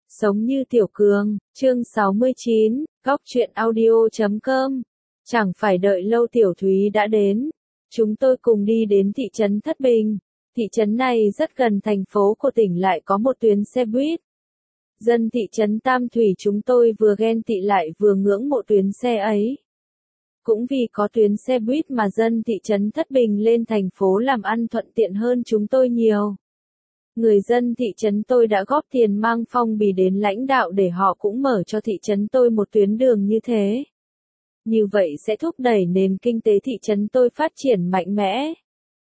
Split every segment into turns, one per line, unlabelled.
Sống như Tiểu Cường, chương 69, góc truyện audio.com. Chẳng phải đợi lâu Tiểu Thúy đã đến. Chúng tôi cùng đi đến thị trấn Thất Bình. Thị trấn này rất gần thành phố của tỉnh, lại có một tuyến xe buýt. Dân thị trấn Tam Thủy chúng tôi vừa ghen tị lại vừa ngưỡng mộ tuyến xe ấy. Cũng vì có tuyến xe buýt mà dân thị trấn Thất Bình lên thành phố làm ăn thuận tiện hơn chúng tôi nhiều. Người dân thị trấn tôi đã góp tiền mang phong bì đến lãnh đạo để họ cũng mở cho thị trấn tôi một tuyến đường như thế. Như vậy sẽ thúc đẩy nền kinh tế thị trấn tôi phát triển mạnh mẽ.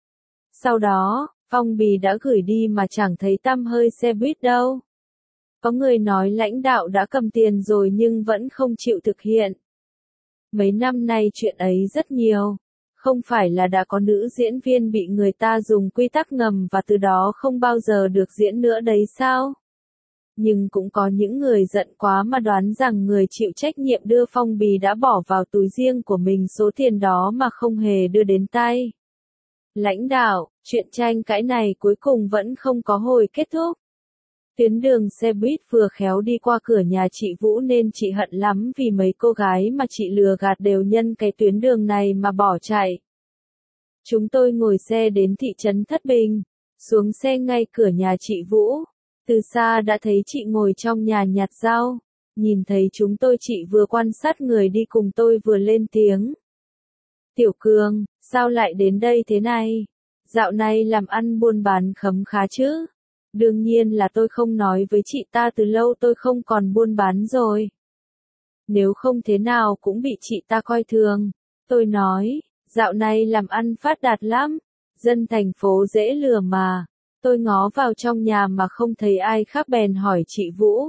Sau đó, phong bì đã gửi đi mà chẳng thấy tăm hơi xe buýt đâu. Có người nói lãnh đạo đã cầm tiền rồi nhưng vẫn không chịu thực hiện. Mấy năm nay chuyện ấy rất nhiều. Không phải là đã có nữ diễn viên bị người ta dùng quy tắc ngầm và từ đó không bao giờ được diễn nữa đấy sao? Nhưng cũng có những người giận quá mà đoán rằng người chịu trách nhiệm đưa phong bì đã bỏ vào túi riêng của mình số tiền đó mà không hề đưa đến tay lãnh đạo. Chuyện tranh cãi này cuối cùng vẫn không có hồi kết thúc. Tuyến đường xe buýt vừa khéo đi qua cửa nhà chị Vũ nên chị hận lắm vì mấy cô gái mà chị lừa gạt đều nhân cái tuyến đường này mà bỏ chạy. Chúng tôi ngồi xe đến thị trấn Thất Bình, xuống xe ngay cửa nhà chị Vũ. Từ xa đã thấy chị ngồi trong nhà nhặt rau. Nhìn thấy chúng tôi chị vừa quan sát người đi cùng tôi vừa lên tiếng. Tiểu Cường, sao lại đến đây thế này? Dạo này làm ăn buôn bán khấm khá chứ? Đương nhiên là tôi không nói với chị ta từ lâu tôi không còn buôn bán rồi. Nếu không thế nào cũng bị chị ta coi thường. Tôi nói, dạo này làm ăn phát đạt lắm. Dân thành phố dễ lừa mà. Tôi ngó vào trong nhà mà không thấy ai khác bèn hỏi chị Vũ.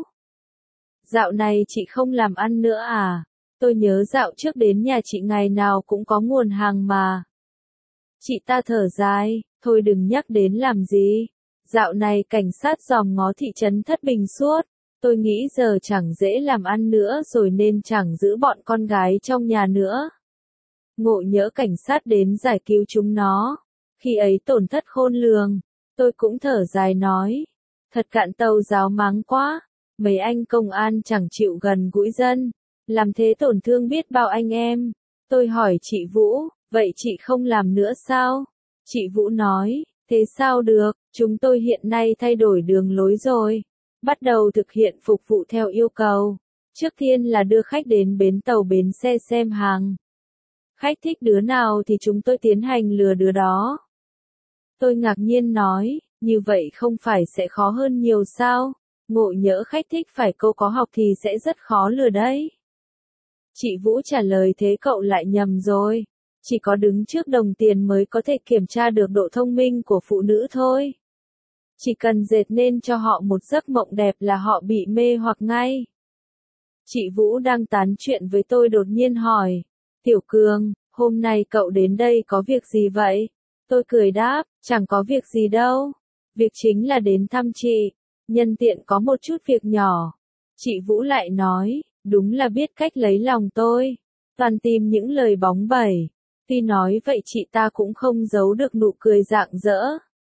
Dạo này chị không làm ăn nữa à? Tôi nhớ dạo trước đến nhà chị ngày nào cũng có nguồn hàng mà. Chị ta thở dài, thôi đừng nhắc đến làm gì. Dạo này cảnh sát dòm ngó thị trấn Thất Bình suốt. Tôi nghĩ giờ chẳng dễ làm ăn nữa rồi nên chẳng giữ bọn con gái trong nhà nữa. Ngộ nhỡ cảnh sát đến giải cứu chúng nó. Khi ấy tổn thất khôn lường. Tôi cũng thở dài nói. Thật cạn tàu giáo máng quá. Mấy anh công an chẳng chịu gần gũi dân. Làm thế tổn thương biết bao anh em. Tôi hỏi chị Vũ, vậy chị không làm nữa sao? Chị Vũ nói, thế sao được, chúng tôi hiện nay thay đổi đường lối rồi. Bắt đầu thực hiện phục vụ theo yêu cầu. Trước tiên là đưa khách đến bến tàu bến xe xem hàng. Khách thích đứa nào thì chúng tôi tiến hành lừa đứa đó. Tôi ngạc nhiên nói, như vậy không phải sẽ khó hơn nhiều sao? Ngộ nhỡ khách thích phải câu có học thì sẽ rất khó lừa đấy. Chị Vũ trả lời thế cậu lại nhầm rồi. Chỉ có đứng trước đồng tiền mới có thể kiểm tra được độ thông minh của phụ nữ thôi. Chỉ cần dệt nên cho họ một giấc mộng đẹp là họ bị mê hoặc ngay. Chị Vũ đang tán chuyện với tôi đột nhiên hỏi. Tiểu Cường, hôm nay cậu đến đây có việc gì vậy? Tôi cười đáp, chẳng có việc gì đâu. Việc chính là đến thăm chị. Nhân tiện có một chút việc nhỏ. Chị Vũ lại nói, đúng là biết cách lấy lòng tôi. Toàn tìm những lời bóng bẩy. Tuy nói vậy chị ta cũng không giấu được nụ cười rạng rỡ.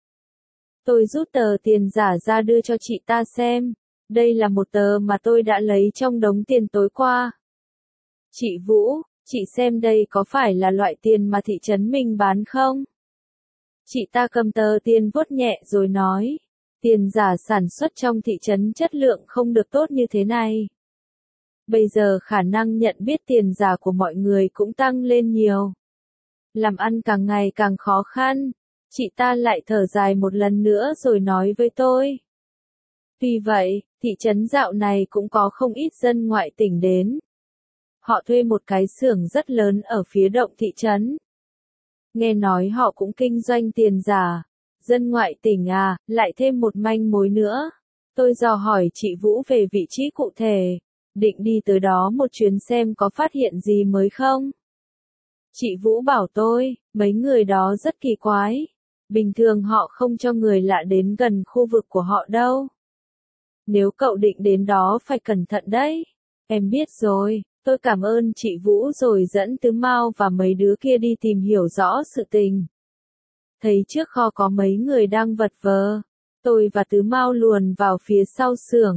Tôi rút tờ tiền giả ra đưa cho chị ta xem. Đây là một tờ mà tôi đã lấy trong đống tiền tối qua. Chị Vũ, chị xem đây có phải là loại tiền mà thị trấn mình bán không? Chị ta cầm tờ tiền vuốt nhẹ rồi nói. Tiền giả sản xuất trong thị trấn chất lượng không được tốt như thế này. Bây giờ khả năng nhận biết tiền giả của mọi người cũng tăng lên nhiều. Làm ăn càng ngày càng khó khăn. Chị ta lại thở dài một lần nữa rồi nói với tôi. Tuy vậy, thị trấn dạo này cũng có không ít dân ngoại tỉnh đến. Họ thuê một cái xưởng rất lớn ở phía động thị trấn. Nghe nói họ cũng kinh doanh tiền giả. Dân ngoại tỉnh à, lại thêm một manh mối nữa. Tôi dò hỏi chị Vũ về vị trí cụ thể. Định đi tới đó một chuyến xem có phát hiện gì mới không? Chị Vũ bảo tôi, mấy người đó rất kỳ quái. Bình thường họ không cho người lạ đến gần khu vực của họ đâu. Nếu cậu định đến đó phải cẩn thận đấy. Em biết rồi, tôi cảm ơn chị Vũ rồi dẫn Tứ Mao và mấy đứa kia đi tìm hiểu rõ sự tình. Thấy trước kho có mấy người đang vật vờ. Tôi và Tứ Mao luồn vào phía sau xưởng.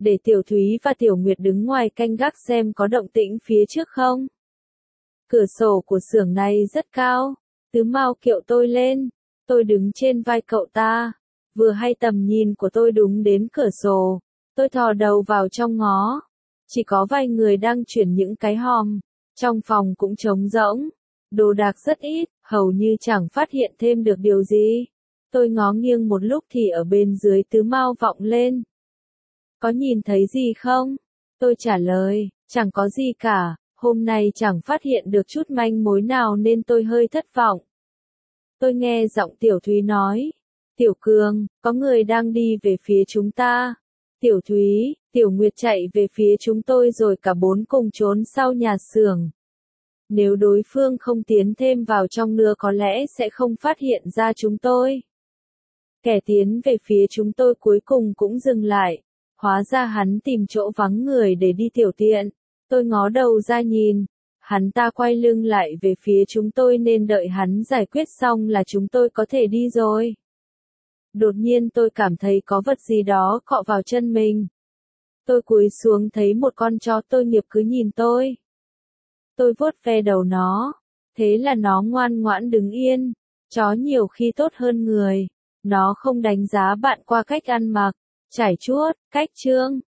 để Tiểu Thúy và Tiểu Nguyệt đứng ngoài canh gác xem có động tĩnh phía trước không. Cửa sổ của xưởng này rất cao, Tứ Mao kiệu tôi lên, tôi đứng trên vai cậu ta, vừa hay tầm nhìn của tôi đúng đến cửa sổ, tôi thò đầu vào trong ngó, chỉ có vài người đang chuyển những cái hòm, trong phòng cũng trống rỗng, đồ đạc rất ít, hầu như chẳng phát hiện thêm được điều gì. Tôi ngó nghiêng một lúc thì ở bên dưới Tứ Mao vọng lên. Có nhìn thấy gì không? Tôi trả lời, chẳng có gì cả, hôm nay chẳng phát hiện được chút manh mối nào nên tôi hơi thất vọng. Tôi nghe giọng Tiểu Thúy nói, Tiểu Cường, có người đang đi về phía chúng ta. Tiểu Thúy, Tiểu Nguyệt chạy về phía chúng tôi rồi cả bốn cùng trốn sau nhà xưởng. Nếu đối phương không tiến thêm vào trong nữa có lẽ sẽ không phát hiện ra chúng tôi. Kẻ tiến về phía chúng tôi cuối cùng cũng dừng lại. Hóa ra hắn tìm chỗ vắng người để đi tiểu tiện. Tôi ngó đầu ra nhìn. Hắn ta quay lưng lại về phía chúng tôi nên đợi hắn giải quyết xong là chúng tôi có thể đi rồi. Đột nhiên tôi cảm thấy có vật gì đó cọ vào chân mình. Tôi cúi xuống thấy một con chó tội nghiệp cứ nhìn tôi. Tôi vuốt ve đầu nó. Thế là nó ngoan ngoãn đứng yên. Chó nhiều khi tốt hơn người. Nó không đánh giá bạn qua cách ăn mặc, trải chuốt, cách chương.